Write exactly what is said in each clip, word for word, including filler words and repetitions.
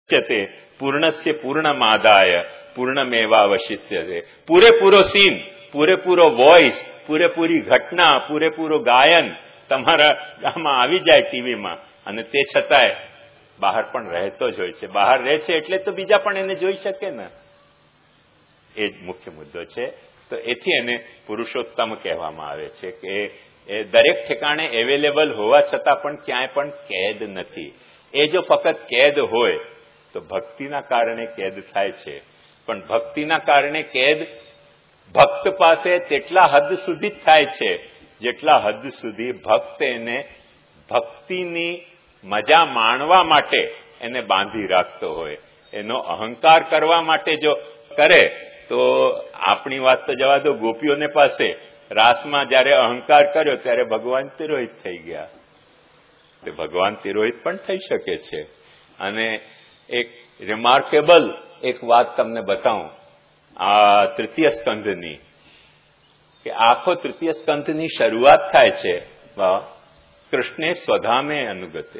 તે પૂર્ણસ્ય પૂર્ણમાદાય પૂર્ણમેવાવશિષ્યતે. પૂરેપૂરો સીન, પૂરેપૂરો વોઇસ, પૂરેપૂરી ઘટના, પૂરેપૂરો ગાયન તમારા આમાં આવી જાય ટીવીમાં, અને તે છતાંય બહાર પણ રહેતો જ હોય છે. બહાર રહે છે એટલે તો બીજા પણ એને જોઈ શકે ને. એ જ મુખ્ય મુદ્દો છે. તો એથી એને પુરુષોત્તમ કહેવામાં આવે છે કે એ દરેક ઠેકાણે એવેલેબલ હોવા છતાં પણ ક્યાંય પણ કેદ નથી. એ જો ફક્ત કેદ હોય તો ભક્તિના કારણે કેદ થાય છે. પણ ભક્તિના કારણે કેદ ભક્ત પાસે તેટલા હદ સુધી જ થાય છે જેટલા હદ સુધી ભક્ત એને ભક્તિની મજા માણવા માટે એને બાંધી રાખતો હોય. એનો અહંકાર કરવા માટે જો કરે તો આપણી વાત તો જવા દો, ગોપીઓને પાસે રાસમાં જયારે અહંકાર કર્યો ત્યારે ભગવાન તિરોહિત થઈ ગયા. તે ભગવાન તિરોહિત પણ થઈ શકે છે. અને એક રિમાર્કેબલ એક વાત તમને બતાવું આ તૃતીય સ્કંધની, કે આખો તૃતીય સ્કંધની શરૂઆત થાય છે કૃષ્ણે સ્વધામે અનુગતે.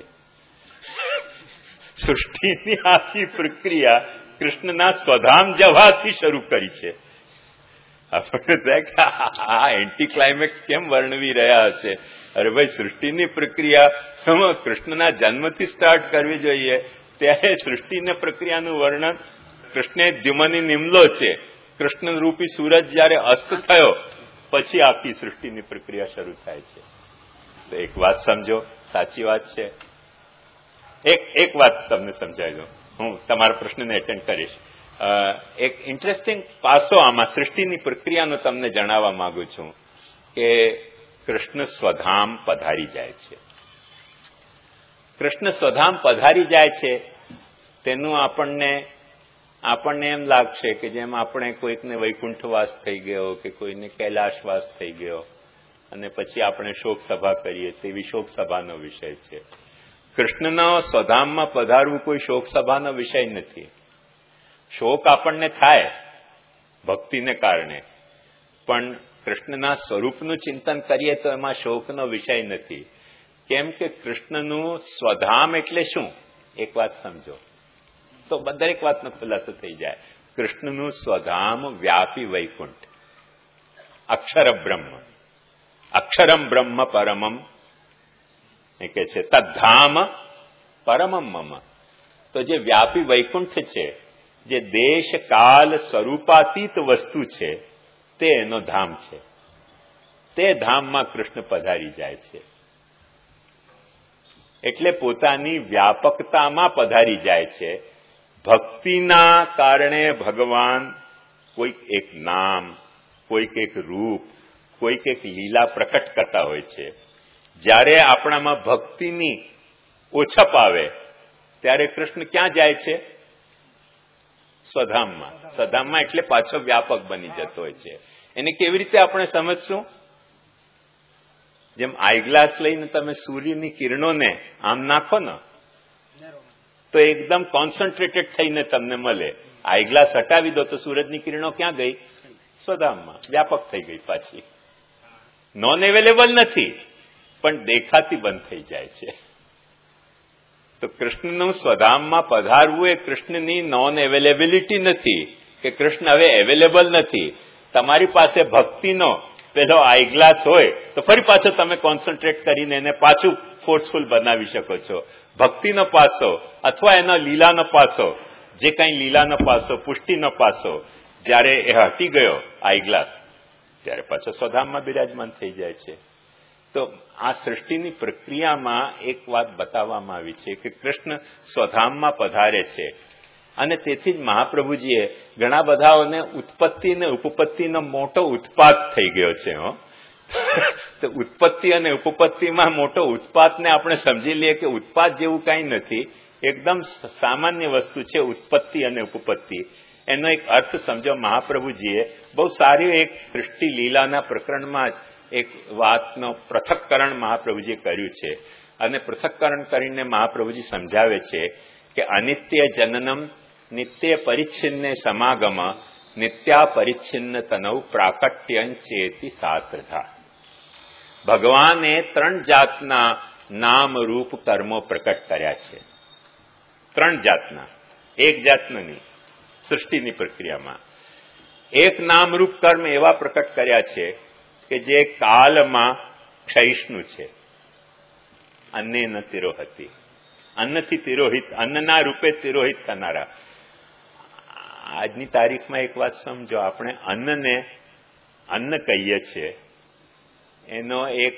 સૃષ્ટિની આખી પ્રક્રિયા કૃષ્ણના સ્વધામ જવાથી શરૂ કરી છે. આપણને આ એન્ટી ક્લાઇમેક્સ કેમ વર્ણવી રહ્યા હશે? અરે ભાઈ, સૃષ્ટિની પ્રક્રિયા કૃષ્ણના જન્મથી સ્ટાર્ટ કરવી જોઈએ. ત્યારે સૃષ્ટિની પ્રક્રિયાનું વર્ણન કૃષ્ણે દ્યુમની નિમલો છે. કૃષ્ણ રૂપી સૂરજ જયારે અસ્ત થયો પછી આખી સૃષ્ટિની પ્રક્રિયા શરૂ થાય છે. તો એક વાત સમજો, સાચી વાત છે. એક એક વાત તમને સમજાવી દઉં, હું તમારા પ્રશ્નને એટેન્ડ કરીશ. એક ઇન્ટરેસ્ટિંગ પાસો આમાં સૃષ્ટિની પ્રક્રિયાનો તમને જણાવવા માંગુ છું કે કૃષ્ણ સ્વધામ પધારી જાય છે. કૃષ્ણ સ્વધામ પધારી જાય છે તેનું આપણને આપણને એમ લાગશે કે જેમ આપણે કોઈકને વૈકુંઠવાસ થઈ ગયો કે કોઈને કૈલાશવાસ થઈ ગયો અને પછી આપણે શોક સભા કરીએ તેવી શોક સભાનો વિષય છે. કૃષ્ણનો સ્વધામમાં પધારવું કોઈ શોક સભાનો વિષય નથી. શોક આપણને થાય ભક્તિને કારણે, પણ કૃષ્ણના સ્વરૂપનું ચિંતન કરીએ તો એમાં શોકનો વિષય નથી. કેમ કે કૃષ્ણનું સ્વધામ એટલે શું? એક વાત સમજો તો દરેક વાતનો ખુલાસો થઈ જાય. કૃષ્ણનું સ્વધામ વ્યાપી વૈકુંઠ, અક્ષર બ્રહ્મ, અક્ષરમ બ્રહ્મ પરમમ એ કે છે તદ્ધામ પરમમ મમ. તો જે વ્યાપી વૈકુંઠ છે, જે દેશ કાલ સ્વરૂપાતીત વસ્તુ છે, તે એનો ધામ છે. તે ધામમાં કૃષ્ણ પધારી જાય છે. એટલે પોતાની વ્યાપકતામાં પધારી જાય છે. ભક્તિના કારણે ભગવાન કોઈક એક નામ, કોઈક એક રૂપ, કોઈક એક લીલા પ્રકટ કરતા હોય છે. જ્યારે આપણામાં ભક્તિની ઓછપ આવે ત્યારે કૃષ્ણ ક્યાં જાય છે? સ્વધામમાં. સ્વધામમાં એટલે પાછો વ્યાપક બની જતો હોય છે. એને કેવી રીતે આપણે સમજશું? જેમ આઈગ્લાસ લઈને તમે સૂર્યની કિરણોને આમ નાખો ને તો એકદમ કોન્સન્ટ્રેટેડ થઈને તમને મળે. આઈગ્લાસ હટાવી દો તો સૂરજની કિરણો ક્યાં ગઈ? સ્વધામમાં, વ્યાપક થઈ ગઈ. પાછી નોન અવેલેબલ નથી પણ દેખાતી બંધ થઈ જાય છે. તો કૃષ્ણનું સ્વધામમાં પધારવું એ કૃષ્ણની નોન અવેલેબિલિટી નથી કે કૃષ્ણ હવે અવેલેબલ નથી. તમારી પાસે ભક્તિનો પેલો આઈગ્લાસ હોય તો ફરી પાછો તમે કોન્સન્ટ્રેટ કરીને એને પાછું ફોર્સફુલ બનાવી શકો છો. ભક્તિનો પાસો અથવા એનો લીલાનો પાસો, જે કંઈ લીલાનો પાસો, પુષ્ટિનો પાસો, જ્યારે એ હટી ગયો આઈગ્લાસ ત્યારે પાછો સ્વધામમાં બિરાજમાન થઈ જાય છે. તો આ સૃષ્ટિની પ્રક્રિયામાં એક વાત બતાવવામાં આવી છે કે કૃષ્ણ સ્વધામમાં પધારે છે. અને તેથી જ મહાપ્રભુજીએ ઘણા બધાઓને ઉત્પત્તિ અને ઉપપત્તિનો મોટો ઉત્પાત થઈ ગયો છે. હો તો ઉત્પત્તિ અને ઉપપત્તિમાં મોટો ઉત્પાતને આપણે સમજી લઈએ કે ઉત્પાત જેવું કંઈ નથી, એકદમ સામાન્ય વસ્તુ છે ઉત્પત્તિ અને ઉપપત્તિ. એનો એક અર્થ સમજો. મહાપ્રભુજીએ બહુ સારી એક સૃષ્ટિ લીલાના પ્રકરણમાં જ એક વાતનો પૃથક્કરણ મહાપ્રભુજીએ કર્યું છે. અને પૃથક્કરણ કરીને મહાપ્રભુજી સમજાવે છે કે અનિત્ય જનનમ નિત્ય પરિચ્છિન્ને સમાગમ નિત્યા પરિચ્છિન્ન તનૌ પ્રાકટ્યંચેતિ સાત્રધા. ભગવાને ત્રણ જાતના નામ રૂપ કર્મો પ્રકટ કર્યા છે. ત્રણ જાતના. એક જાતનું નહીં, સૃષ્ટિની પ્રક્રિયામાં એક નામરૂપ કર્મ એવા પ્રકટ કર્યા છે કે જે કાલમાં ક્ષયિષ્ણુ છે. અન્નેન તિરોહતિ, અન્નથી તિરોહિત, અન્નના રૂપે તિરોહિત થનારા. આજની તારીખમાં એક વાત સમજો, આપણે અન્નને અન્ન કહીએ છીએ, એનો એક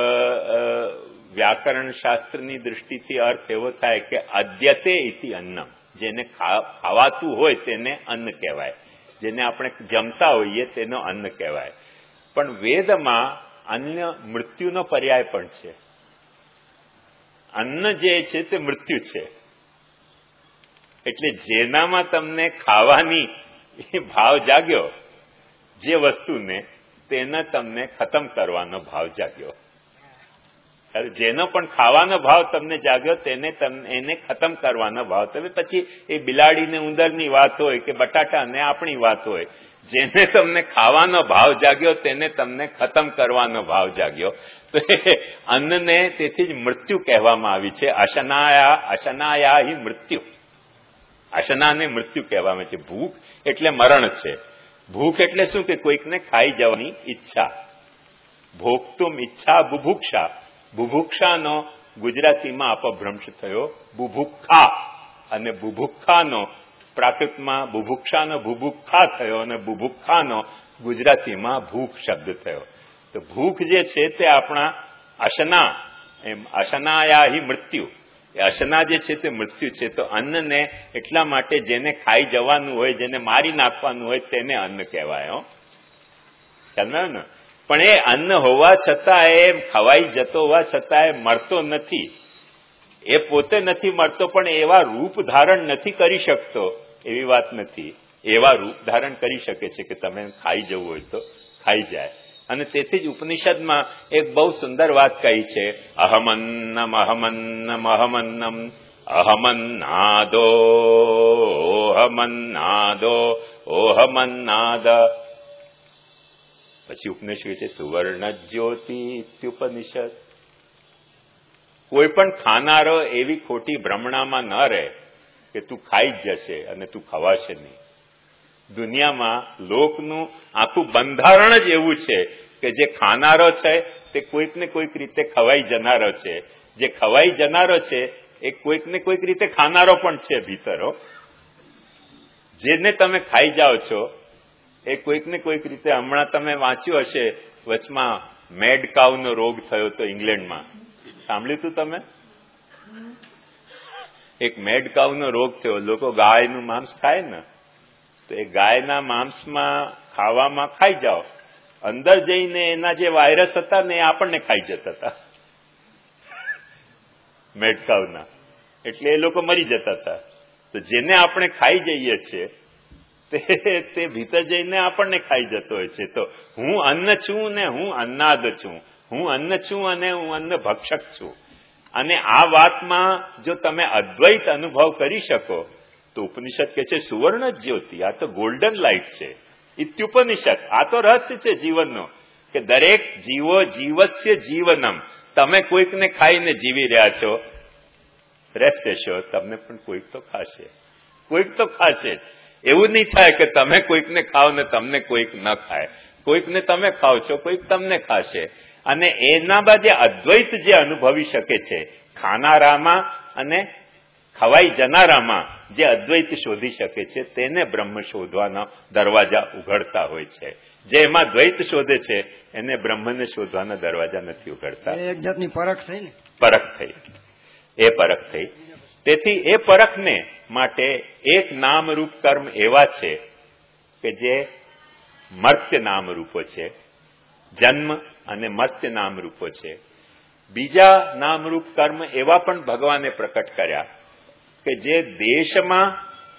વ્યાકરણ શાસ્ત્રની દૃષ્ટિથી અર્થ એવો થાય કે અદ્યતે ઇતિ અન્નમ, જેને ખાવાતું હોય તેને અન્ન કહેવાય, જેને આપણે જમતા હોઈએ તેનો અન્ન કહેવાય. પણ વેદમાં અન્ય મૃત્યુનો પર્યાય પણ છે. અન્ન જે છે તે મૃત્યુ છે. એટલે જેનામાં તમને ખાવાની ભાવ જાગ્યો, જે વસ્તુને, તેને તમને ખતમ કરવાનો ભાવ જાગ્યો. જેનો પણ ખાવાનો ભાવ તમને જાગ્યો તેને એને ખતમ કરવાનો ભાવ. તમે પછી એ બિલાડીને ઉંદરની વાત હોય કે બટાટાને આપણી વાત હોય, જેને તમને ખાવાનો ભાવ જાગ્યો તેને તમને ખતમ કરવાનો ભાવ જાગ્યો. તો અન્નને તેથી જ મૃત્યુ કહેવામાં આવી છે. અશનાયા અશનાયા હિ મૃત્યુ, અશનાને મૃત્યુ કહેવામાં છે. ભૂખ એટલે મરણ છે. ભૂખ એટલે શું કે કોઈકને ખાઈ જવાની ઈચ્છા. ભોગતુમ ઈચ્છા બુભુક્ષા, બુભુક્ષાનો ગુજરાતીમાં અપભ્રંશ થયો બુભુક્ષા, અને બુભુક્ષાનો પ્રાકૃતમાં બુભુક્ષાનો બુભુક્ષા થયો અને બુભુક્ષાનો ગુજરાતીમાં ભૂખ શબ્દ થયો. તો ભૂખ જે છે તે આપણા અશના, એમ અશનાયા હિ મૃત્યુ, એ અશના જે છે તે મૃત્યુ છે. તો અન્નને એટલા માટે જેને ખાઈ જવાનું હોય, જેને મારી નાખવાનું હોય તેને અન્ન કહેવાય. ખ્યાલ ને? પણ એ અન્ન હોવા છતાં, એ ખવાઈ જતો હોવા છતાં એ મળતો નથી. એ પોતે નથી મળતો, પણ એવા રૂપ ધારણ નથી કરી શકતો એવી વાત નથી. એવા રૂપ ધારણ કરી શકે છે કે તમે ખાઈ જવું હોય તો ખાઈ જાય. અને તેથી જ ઉપનિષદમાં એક બહુ સુંદર વાત કહી છે, અહમન્નમ અહમન્નમ અહમન્નમ અહમન્નાદો ઓહમન્નાદો ઓહમન્નાદ. પછી ઉપનિષદ છે સુવર્ણ જ્યોતિ ઇત્યુપનિષદ. કોઈ પણ ખાનારો એવી ખોટી ભ્રમણામાં ન રહે કે તું ખાઈ જ જશે અને તું ખવાશે નહીં. દુનિયામાં લોકનું આખું બંધારણ જ એવું છે કે જે ખાનારો છે તે કોઈક ને કોઈક રીતે ખવાઈ જનારો છે, જે ખવાઈ જનારો છે એ કોઈક ને કોઈક રીતે ખાનારો પણ છે ભીતરો. જેને તમે ખાઈ જાઓ છો એ કોઈક ને કોઈક રીતે, હમણાં તમે વાંચ્યું હશે વચમાં મેડ કાઉનો રોગ થયો તો ઇંગ્લેન્ડમાં, સાંભળ્યું હતું તમે? એક મેડ કાઉનો રોગ થયો. લોકો ગાયનું માંસ ખાય ને, તો એ ગાયના માંસમાં ખાવામાં ખાઈ જાઓ, અંદર જઈને એના જે વાયરસ હતા ને એ આપણને ખાઈ જતા હતા મેડ કાઉના. એટલે એ લોકો મરી જતા હતા. તો જેને આપણે ખાઈ જઈએ છીએ તે ભીતર જઈને આપણને ખાઈ જતો હોય છે. તો હું અન્ન છું ને હું અન્નાદ છું, હું અન્ન છું અને હું અન્ન ભક્ષક છું. અને આ વાતમાં જો તમે અદ્વૈત અનુભવ કરી શકો તો ઉપનિષદ કે છે સુવર્ણ જ્યોતિ, આ તો ગોલ્ડન લાઇટ છે. ઇત્યુપનિષદ, આ તો રહસ્ય છે જીવનનો, કે દરેક જીવો જીવસ્ય જીવનમ. તમે કોઈકને ખાઈને જીવી રહ્યા છો, રેસ્ટ એશ્યોર તમને પણ કોઈક તો ખાશે, કોઈક તો ખાશે. એવું નહીં થાય કે તમે કોઈકને ખાઓ ને તમને કોઈક ન ખાય. કોઈકને તમે ખાઓ છો, કોઈક તમને ખાશે. અને એના બાદ જે અદ્વૈત જે અનુભવી શકે છે ખાનારામાં અને ખવાઈ જનારામાં, જે અદ્વૈત શોધી શકે છે તેને બ્રહ્મ શોધવાના દરવાજા ઉઘડતા હોય છે. જે એમાં દ્વૈત શોધે છે એને બ્રહ્મને શોધવાના દરવાજા નથી ઉઘડતા. એક જાતની પરખ થઈ ને, પરખ થઈ, એ પરખ થઈ. તેથી એ પરખને માટે એક નામરૂપ કર્મ એવા છે કે જે મર્ત્ય નામરૂપો છે, જન્મ અને મર્ત્ય નામરૂપો છે. બીજા નામરૂપ કર્મ એવા પણ ભગવાને પ્રકટ કર્યા કે જે દેશમાં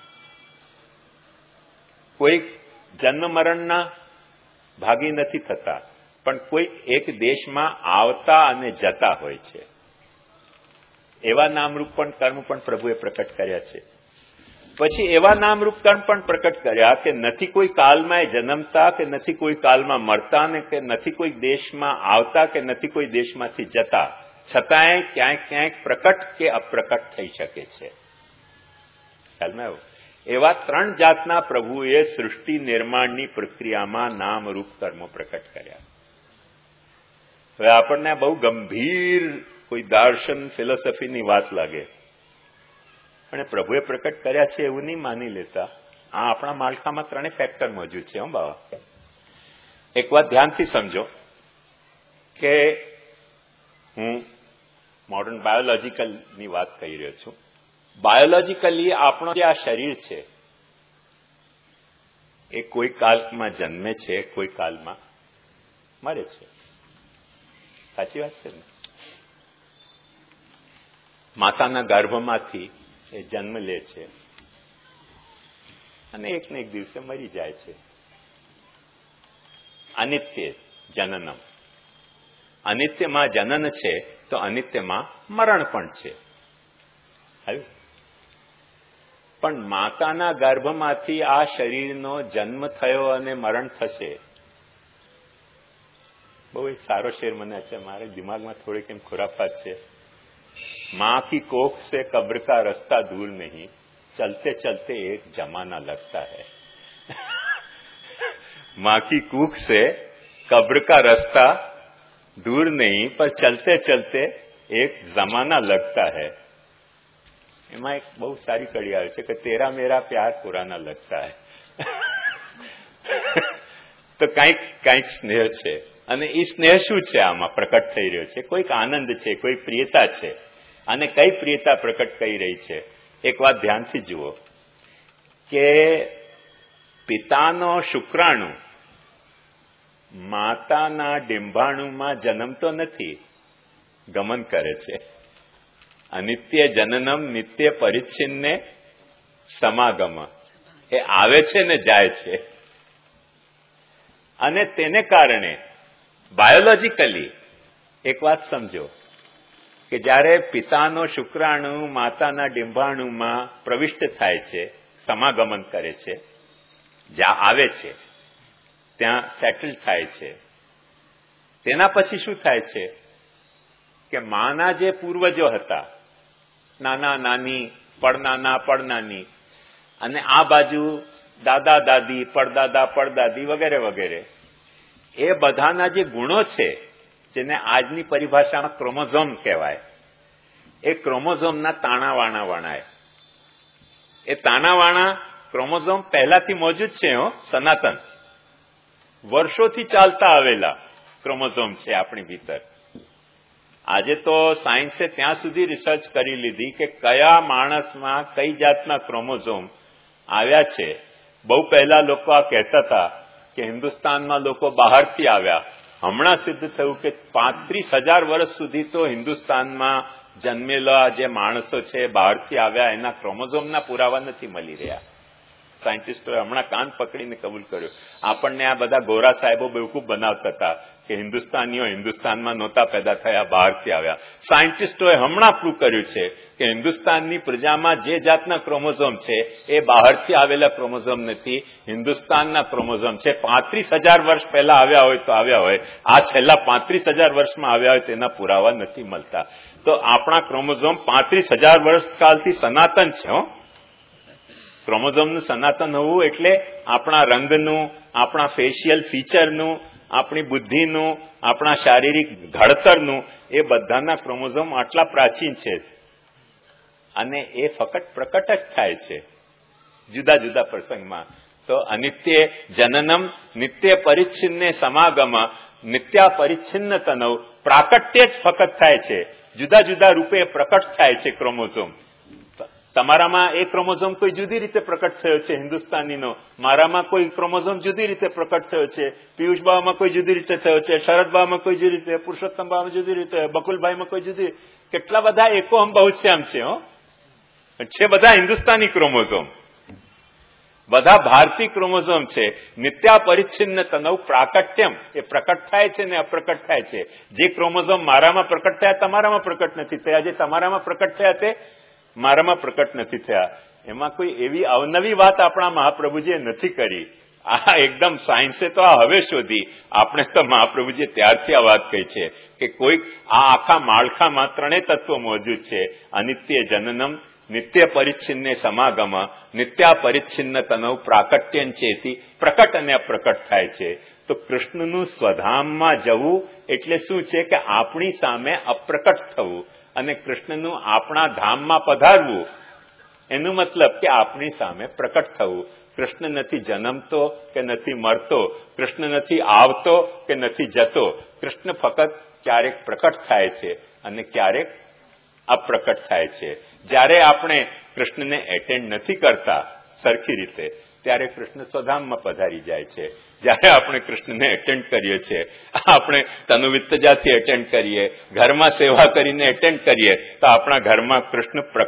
કોઈ જન્મ મરણના ભાગી નથી થતા, પણ કોઈ એક દેશમાં આવતા અને જતા હોય છે. એવા નામરૂપ પણ કર્મ પણ પ્રભુએ પ્રકટ કર્યા છે. પછી એવા નામરૂપ કર્મ પણ પ્રકટ કર્યા કે નથી કોઈ કાલમાં જન્મતા, કે નથી કોઈ કાલમાં મરતા, ને કે નથી કોઈ દેશમાં આવતા, કે નથી કોઈ દેશમાંથી જતા, છતાંય ક્યાંક ક્યાંક પ્રકટ કે અપ્રકટ થઈ શકે છે. ખ્યાલમાં આવ્યો? એવા ત્રણ જાતના પ્રભુએ સૃષ્ટિ નિર્માણની પ્રક્રિયામાં નામ રૂપ કર્મો પ્રકટ કર્યા. હવે આપણને બહુ ગંભીર કોઈ દાર્શન ફિલોસોફીની વાત લાગે, પણ પ્રભુએ પ્રકટ કર્યા છે એવું નહીં માની લેતા. આ આપણા માળખામાં ત્રણેય ફેક્ટર મોજૂદ છે. હો બાબા, એક વાત ધ્યાનથી સમજો કે હું મોડર્ન બાયોલોજીકલની વાત કહી રહ્યો છું. બાયોલોજીકલી આપણો જે આ શરીર છે એ કોઈ કાલમાં જન્મે છે, કોઈ કાલમાં મરે છે. સાચી વાત છે ને? માતાના ગર્ભમાંથી એ જન્મ લે છે અને એક ને એક દિવસે મરી જાય છે. અનિત્ય જનનમ. અનિત્યમાં જનન છે તો અનિત્યમાં મરણ પણ છે. પણ માતાના ગર્ભમાંથી આ શરીરનો જન્મ થયો અને મરણ થશે. બહુ એક સારો શેર મને છે, મારે દિમાગમાં થોડીક એમ ખુરાફાત છે. मां की कोख से कब्र का रास्ता दूर नहीं, चलते चलते एक जमाना लगता है. मां की कूख से कब्र का रास्ता दूर नहीं, पर चलते चलते एक जमाना लगता है. એમાં એક બહુ સારી કડી આવે છે કે તેરા મેરા પ્યાર પુરાના લગતા હૈ. તો કંઈક કંઈક સ્નેહ છે, અને એ સ્નેહ શું છે આમાં પ્રકટ થઈ રહ્યો છે? કોઈક આનંદ છે, કોઈ પ્રિયતા છે. અને કઈ પ્રિયતા પ્રકટ કરી રહી છે? એક વાત ધ્યાનથી જુઓ કે પિતાનો શુક્રાણુ માતાના ડિંભાણુમાં જન્મતો નથી, ગમન કરે છે. અનિત્ય જનનમ નિત્ય પરિચ્છિન્ને સમાગમ. એ આવે છે ને જાય છે. અને તેને કારણે બાયોલોજીકલી એક વાત સમજો કે જ્યારે પિતાનો શુક્રાણુ માતાના ડિંભાણુમાં પ્રવિષ્ટ થાય છે, સમાગમન કરે છે, જ્યાં આવે છે ત્યાં સેટલ થાય છે, તેના પછી શું થાય છે કે માના જે પૂર્વજો હતા, નાના નાની, પડનાના પડનાની, અને આ બાજુ દાદા દાદી, પડદાદા પડદાદી વગેરે વગેરે, એ બધાના જે ગુણો છે જેને આજની પરિભાષામાં ક્રોમોઝોમ કહેવાય, એ ક્રોમોઝોમના તાણાવાણા વણાય. એ તાણાવાણા ક્રોમોઝોમ પહેલાથી મોજૂદ છે. હો, સનાતન વર્ષોથી ચાલતા આવેલા ક્રોમોઝોમ છે આપણી ભીતર. આજે તો સાયન્સે ત્યાં સુધી રિસર્ચ કરી લીધી કે કયા માણસમાં કઈ જાતના ક્રોમોઝોમ આવ્યા છે. બહુ પહેલા લોકો આ કહેતા હતા કે હિન્દુસ્તાનમાં લોકો બહારથી આવ્યા. હમણાં સિદ્ધ થયું કે પાંત્રીસ હજાર વર્ષ સુધી તો હિન્દુસ્તાનમાં જન્મેલા જે માણસો છે બહારથી આવ્યા, એના ક્રોમોઝોમના પુરાવા નથી મળી રહ્યા. સાયન્ટિસ્ટોએ હમણાં કાન પકડીને કબૂલ કર્યું. આપણને આ બધા ગોરા સાહેબો બેવકૂફ બનાવતા હતા કે હિન્દુસ્તાનીઓ હિન્દુસ્તાનમાં નહોતા પેદા થયા, બહારથી આવ્યા. સાયન્ટિસ્ટોએ હમણાં પ્રૂવ કર્યું છે કે હિન્દુસ્તાનની પ્રજામાં જે જાતના ક્રોમોઝોમ છે એ બહારથી આવેલા ક્રોમોઝોમ નથી, હિન્દુસ્તાનના ક્રોમોઝોમ છે. પાંત્રીસ હજાર વર્ષ પહેલા આવ્યા હોય તો આવ્યા હોય, આ છેલ્લા પાંત્રીસ હજાર વર્ષમાં આવ્યા હોય તેના પુરાવા નથી મળતા. તો આપણા ક્રોમોઝોમ પાંત્રીસ હજાર વર્ષ કાલથી સનાતન છે. હો, ક્રોમોઝોમનું સનાતન હોવું એટલે આપણા રંગનું, આપણા ફેશિયલ ફીચરનું, આપણી બુદ્ધિનું, આપણા શારીરિક ઘડતરનું, એ બધાના ક્રોમોઝોમ આટલા પ્રાચીન છે. અને એ ફક્ત પ્રકટ જ થાય છે જુદા જુદા પ્રસંગમાં. તો અનિત્ય જનનમ નિત્ય પરિચ્છિન્ને સમાગમ, નિત્યા પરિચ્છિન્ન તનવ. પ્રાકટ્ય જ ફક્ત થાય છે, જુદા જુદા રૂપે પ્રકટ થાય છે ક્રોમોઝોમ. તમારામાં એક ક્રોમોઝોમ કોઈ જુદી રીતે પ્રકટ થયો છે હિન્દુસ્તાનીનો, મારામાં કોઈ ક્રોમોઝોમ જુદી રીતે પ્રકટ થયો છે, પિયુષબામાં કોઈ જુદી રીતે થયો છે, શરદબામાં કોઈ જુદી રીતે, પુરુષોત્તમબામાં જુદી રીતે, બકુલભાઈમાં કોઈ જુદી. કેટલા બધા એકોહમ બહુશ્યામ છે. હો, છે બધા હિન્દુસ્તાની ક્રોમોઝોમ, બધા ભારતીય ક્રોમોઝોમ છે. નિત્યા પરિચ્છિન્ન તનવ પ્રાકટ્યમ. એ પ્રકટ થાય છે ને અપ્રકટ થાય છે. જે ક્રોમોઝોમ મારામાં પ્રકટ થયા તમારામાં પ્રકટ નથી થયા, જે તમારામાં પ્રકટ થયા તે મારામાં પ્રકટ નથી થયા. એમાં કોઈ એવી અવનવી વાત આપણા મહાપ્રભુજીએ નથી કરી. આ એકદમ સાયન્સે તો આ હવે શોધી. આપણે તો મહાપ્રભુજીએ ત્યારથી આ વાત કહી છે કે કોઈક આ આખા માળખામાં ત્રણેય તત્વો મોજૂદ છે. અનિત્ય જનનમ, નિત્ય પરિચ્છિન્ને સમાગમ નિત્યા પરિચ્છિન્ન તનવ પ્રાકટ્યન ચેતી પ્રકટ અને અપ્રકટ થાય છે. તો કૃષ્ણનું સ્વધામમાં જવું એટલે શું છે કે આપણી સામે અપ્રકટ થવું, અને કૃષ્ણનું આપણા ધામમાં પધારવું એનું મતલબ કે આપણી સામે પ્રકટ થવું. કૃષ્ણ નથી જન્મતો કે નથી મરતો, કૃષ્ણ નથી આવતો કે નથી જતો. કૃષ્ણ ફક્ત ક્યારેક પ્રકટ થાય છે અને ક્યારેક અપ્રકટ થાય છે. જ્યારે આપણે કૃષ્ણને એટેન્ડ નથી કરતા સરખી રીતે ત્યારે કૃષ્ણ સ્વધામમાં પધારી જાય છે. જ્યારે આપણે કૃષ્ણને એટેન્ડ કરીએ છીએ, આપણે તનુવિત્તજાથી એટેન્ડ કરીએ, ઘરમાં સેવા કરીને એટેન્ડ કરીએ તો આપણા ઘરમાં કૃષ્ણ